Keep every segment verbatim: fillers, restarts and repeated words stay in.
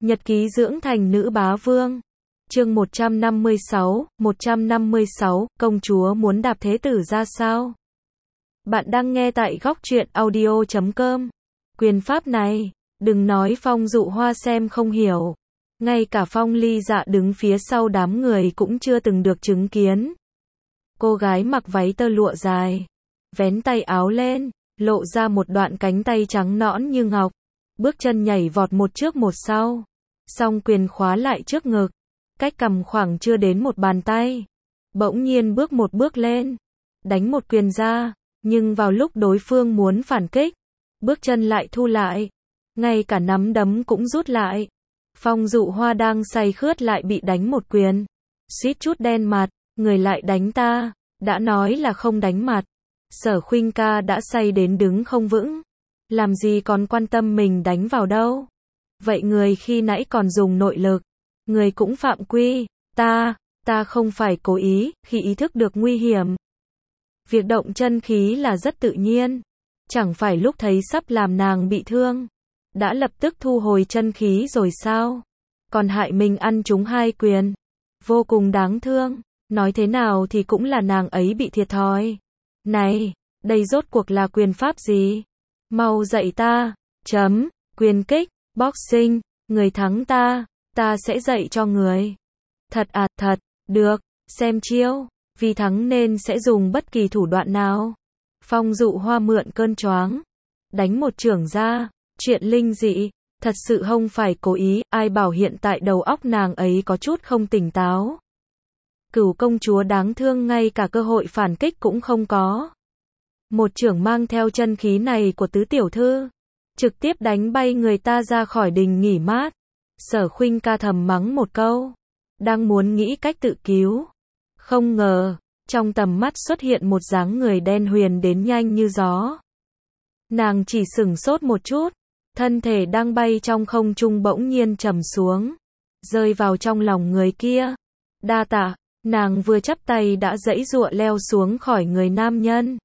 Nhật ký dưỡng thành nữ bá vương. Chương một trăm năm mươi sáu, một trăm năm mươi sáu, công chúa muốn đạp thế tử ra sao? Bạn đang nghe tại góc truyện audio chấm com. Quyền pháp này, đừng nói Phong Dụ Hoa xem không hiểu. Ngay cả Phong Ly Dạ đứng phía sau đám người cũng chưa từng được chứng kiến. Cô gái mặc váy tơ lụa dài, vén tay áo lên, lộ ra một đoạn cánh tay trắng nõn như ngọc. Bước chân nhảy vọt một trước một sau. Song quyền khóa lại trước ngực. Cách cằm khoảng chưa đến một bàn tay. Bỗng nhiên bước một bước lên. Đánh một quyền ra. Nhưng vào lúc đối phương muốn phản kích, bước chân lại thu lại. Ngay cả nắm đấm cũng rút lại. Phong Dụ Hoa đang say khướt lại bị đánh một quyền. Suýt chút đen mặt. Người lại đánh ta. Đã nói là không đánh mặt. Sở Khuynh ca đã say đến đứng không vững. Làm gì còn quan tâm mình đánh vào đâu. Vậy người khi nãy còn dùng nội lực. Người cũng phạm quy. Ta, ta không phải cố ý, khi ý thức được nguy hiểm. Việc động chân khí là rất tự nhiên. Chẳng phải lúc thấy sắp làm nàng bị thương. Đã lập tức thu hồi chân khí rồi sao? Còn hại mình ăn trúng hai quyền. Vô cùng đáng thương. Nói thế nào thì cũng là nàng ấy bị thiệt thòi. Này, đây rốt cuộc là quyền pháp gì? Mau dạy ta. Chấm, quyền kích, boxing, người thắng ta, ta sẽ dạy cho người. Thật à, thật, được, xem chiêu, vì thắng nên sẽ dùng bất kỳ thủ đoạn nào. Phong Dụ Hoa mượn cơn choáng, đánh một chưởng ra, chuyện linh dị, thật sự không phải cố ý, ai bảo hiện tại đầu óc nàng ấy có chút không tỉnh táo. Cửu công chúa đáng thương ngay cả cơ hội phản kích cũng không có. Một chưởng mang theo chân khí này của tứ tiểu thư, trực tiếp đánh bay người ta ra khỏi đình nghỉ mát. Sở Khuynh ca thầm mắng một câu, đang muốn nghĩ cách tự cứu. Không ngờ, trong tầm mắt xuất hiện một dáng người đen huyền đến nhanh như gió. Nàng chỉ sửng sốt một chút, thân thể đang bay trong không trung bỗng nhiên trầm xuống, rơi vào trong lòng người kia. Đa tạ, nàng vừa chắp tay đã giãy giụa leo xuống khỏi người nam nhân.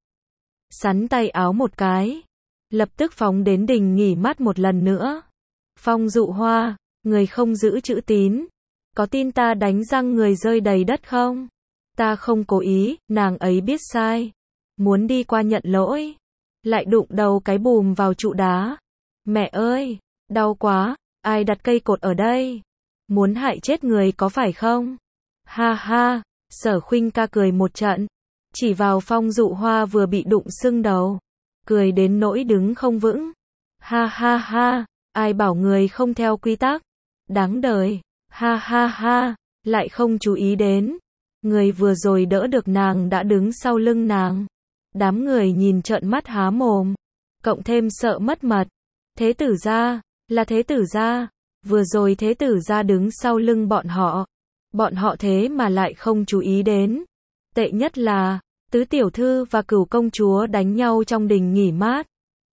Sắn tay áo một cái, lập tức phóng đến đình nghỉ mát một lần nữa. Phong Dụ Hoa, người không giữ chữ tín, có tin ta đánh răng người rơi đầy đất không? Ta không cố ý, nàng ấy biết sai, muốn đi qua nhận lỗi, lại đụng đầu cái bùm vào trụ đá. Mẹ ơi, đau quá, ai đặt cây cột ở đây? Muốn hại chết người có phải không? Ha ha, Sở Khuynh ca cười một trận, chỉ vào Phong Dụ Hoa vừa bị đụng sưng đầu, cười đến nỗi đứng không vững. Ha ha ha, ai bảo người không theo quy tắc? Đáng đời, ha ha ha, lại không chú ý đến. Người vừa rồi đỡ được nàng đã đứng sau lưng nàng. Đám người nhìn trợn mắt há mồm, cộng thêm sợ mất mật. Thế tử gia, là thế tử gia, vừa rồi thế tử gia đứng sau lưng bọn họ. Bọn họ thế mà lại không chú ý đến. Tệ nhất là, tứ tiểu thư và cửu công chúa đánh nhau trong đình nghỉ mát.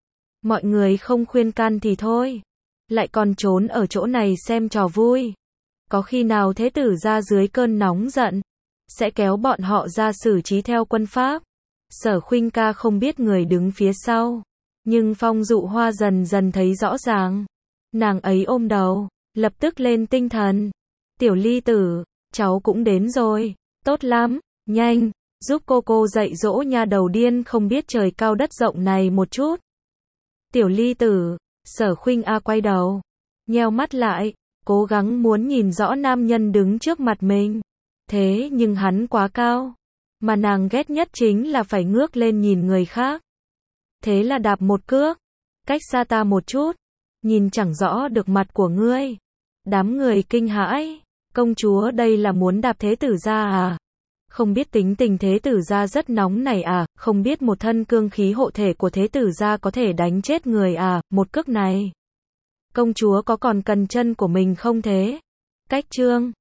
Mọi người không khuyên can thì thôi, lại còn trốn ở chỗ này xem trò vui. Có khi nào thế tử ra dưới cơn nóng giận, sẽ kéo bọn họ ra xử trí theo quân pháp. Sở Khuynh ca không biết người đứng phía sau, nhưng Phong Dụ Hoa dần dần thấy rõ ràng. Nàng ấy ôm đầu, lập tức lên tinh thần. Tiểu Ly tử, cháu cũng đến rồi, tốt lắm, nhanh, giúp cô cô dạy dỗ nha đầu điên không biết trời cao đất rộng này một chút. Tiểu Ly tử, Sở Khuynh A quay đầu, nheo mắt lại, cố gắng muốn nhìn rõ nam nhân đứng trước mặt mình. Thế nhưng hắn quá cao, mà nàng ghét nhất chính là phải ngước lên nhìn người khác. Thế là đạp một cước, cách xa ta một chút, nhìn chẳng rõ được mặt của ngươi. Đám người kinh hãi, công chúa đây là muốn đạp thế tử gia à? Không biết tính tình thế tử gia rất nóng này à? Không biết một thân cương khí hộ thể của thế tử gia có thể đánh chết người à? Một cước này, công chúa có còn cần chân của mình không thế? Cách chương